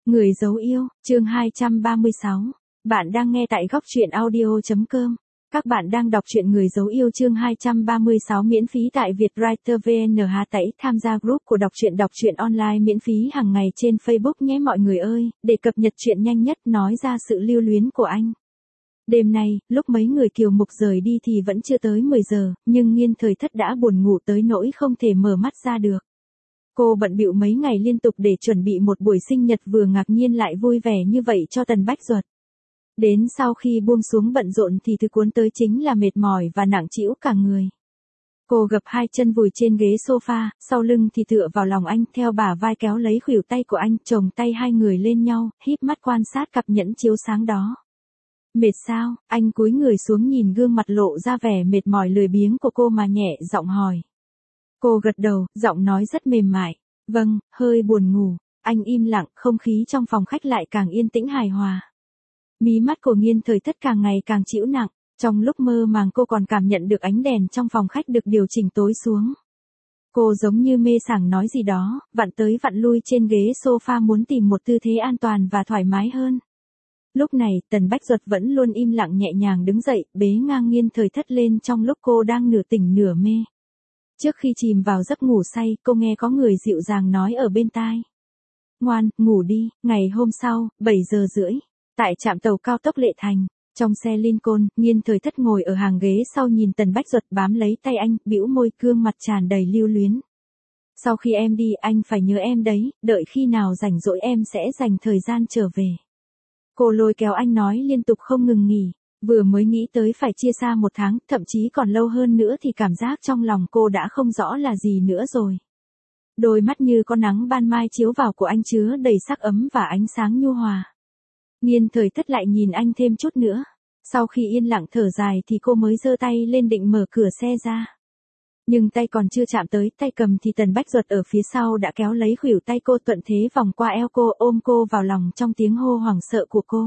Người dấu yêu, chương 236. Bạn đang nghe tại góc truyện audio.com. Các bạn đang đọc truyện Người dấu yêu chương 236 miễn phí tại Vietwriter VN. Tẩy tham gia group của đọc truyện online miễn phí hàng ngày trên Facebook nhé mọi người ơi, để cập nhật chuyện nhanh nhất nói ra sự lưu luyến của anh. Đêm nay, lúc mấy người Kiều Mục rời đi thì vẫn chưa tới 10 giờ, nhưng Nghiên Thời Thất đã buồn ngủ tới nỗi không thể mở mắt ra được. Cô bận bịu mấy ngày liên tục để chuẩn bị một buổi sinh nhật vừa ngạc nhiên lại vui vẻ như vậy cho Tần Bách Duật. Đến sau khi buông xuống bận rộn thì thứ cuốn tới chính là mệt mỏi và nặng trĩu cả người. Cô gập hai chân vùi trên ghế sofa, sau lưng thì tựa vào lòng anh, theo bả vai kéo lấy khuỷu tay của anh, chồng tay hai người lên nhau, híp mắt quan sát cặp nhẫn chiếu sáng đó. Mệt sao? Anh cúi người xuống nhìn gương mặt lộ ra vẻ mệt mỏi lười biếng của cô mà nhẹ giọng hỏi. Cô gật đầu, giọng nói rất mềm mại. Vâng, hơi buồn ngủ. Anh im lặng, không khí trong phòng khách lại càng yên tĩnh hài hòa. Mí mắt của Nghiên Thời Thất càng ngày càng trĩu nặng. Trong lúc mơ màng cô còn cảm nhận được ánh đèn trong phòng khách được điều chỉnh tối xuống. Cô giống như mê sảng nói gì đó, vặn tới vặn lui trên ghế sofa muốn tìm một tư thế an toàn và thoải mái hơn. Lúc này, Tần Bách Duật vẫn luôn im lặng nhẹ nhàng đứng dậy, bế ngang Nghiên Thời Thất lên trong lúc cô đang nửa tỉnh nửa mê. Trước khi chìm vào giấc ngủ say, cô nghe có người dịu dàng nói ở bên tai. Ngoan, ngủ đi. Ngày hôm sau, 7 giờ rưỡi, tại trạm tàu cao tốc Lệ Thành, trong xe Lincoln, Nghiên Thời Thất ngồi ở hàng ghế sau nhìn Tần Bách Duật bám lấy tay anh, bĩu môi, gương mặt tràn đầy lưu luyến. Sau khi em đi, anh phải nhớ em đấy, đợi khi nào rảnh rỗi em sẽ dành thời gian trở về. Cô lôi kéo anh nói liên tục không ngừng nghỉ. Vừa mới nghĩ tới phải chia xa 1 tháng, thậm chí còn lâu hơn nữa thì cảm giác trong lòng cô đã không rõ là gì nữa rồi. Đôi mắt như có nắng ban mai chiếu vào của anh chứa đầy sắc ấm và ánh sáng nhu hòa. Nghiên Thời Thất lại nhìn anh thêm chút nữa. Sau khi yên lặng thở dài thì cô mới giơ tay lên định mở cửa xe ra. Nhưng tay còn chưa chạm tới tay cầm thì Tần Bách Duật ở phía sau đã kéo lấy khuỷu tay cô, thuận thế vòng qua eo cô, ôm cô vào lòng trong tiếng hô hoảng sợ của cô.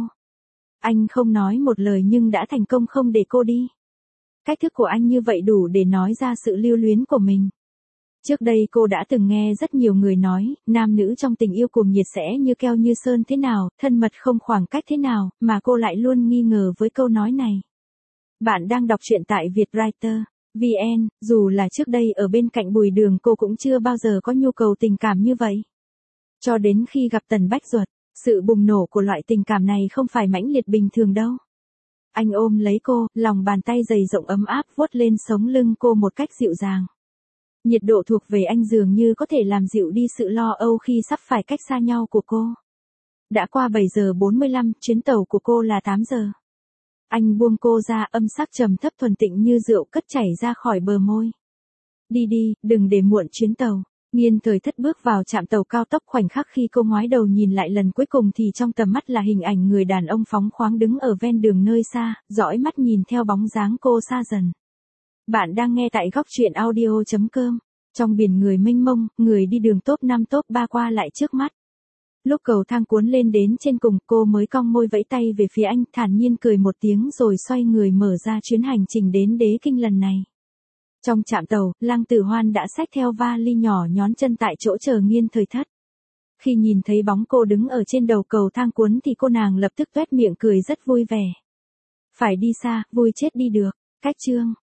Anh không nói một lời nhưng đã thành công không để cô đi. Cách thức của anh như vậy đủ để nói ra sự lưu luyến của mình. Trước đây cô đã từng nghe rất nhiều người nói, nam nữ trong tình yêu cuồng nhiệt sẽ như keo như sơn thế nào, thân mật không khoảng cách thế nào, mà cô lại luôn nghi ngờ với câu nói này. Bạn đang đọc truyện tại Vietwriter VN, dù là trước đây ở bên cạnh Bùi Đường cô cũng chưa bao giờ có nhu cầu tình cảm như vậy. Cho đến khi gặp Tần Bách Duật, sự bùng nổ của loại tình cảm này không phải mãnh liệt bình thường đâu. Anh ôm lấy cô, lòng bàn tay dày rộng ấm áp vuốt lên sống lưng cô một cách dịu dàng. Nhiệt độ thuộc về anh dường như có thể làm dịu đi sự lo âu khi sắp phải cách xa nhau của cô. Đã qua 7 giờ 45, chuyến tàu của cô là 8 giờ. Anh buông cô ra, âm sắc trầm thấp thuần tịnh như rượu cất chảy ra khỏi bờ môi. Đi đi, đừng để muộn chuyến tàu. Nghiên Thời Thất bước vào trạm tàu cao tốc, khoảnh khắc khi cô ngoái đầu nhìn lại lần cuối cùng thì trong tầm mắt là hình ảnh người đàn ông phóng khoáng đứng ở ven đường nơi xa, dõi mắt nhìn theo bóng dáng cô xa dần. Bạn đang nghe tại góc truyện audio.com. Trong biển người mênh mông, người đi đường top 5 top 3 qua lại trước mắt. Lúc cầu thang cuốn lên đến trên cùng, cô mới cong môi vẫy tay về phía anh, thản nhiên cười một tiếng rồi xoay người mở ra chuyến hành trình đến Đế Kinh lần này. Trong trạm tàu, Lăng Tử Hoan đã xách theo vali nhỏ nhón chân tại chỗ chờ Nghiên Thời Thất. Khi nhìn thấy bóng cô đứng ở trên đầu cầu thang cuốn thì cô nàng lập tức toét miệng cười rất vui vẻ. Phải đi xa, vui chết đi được. Cách chương.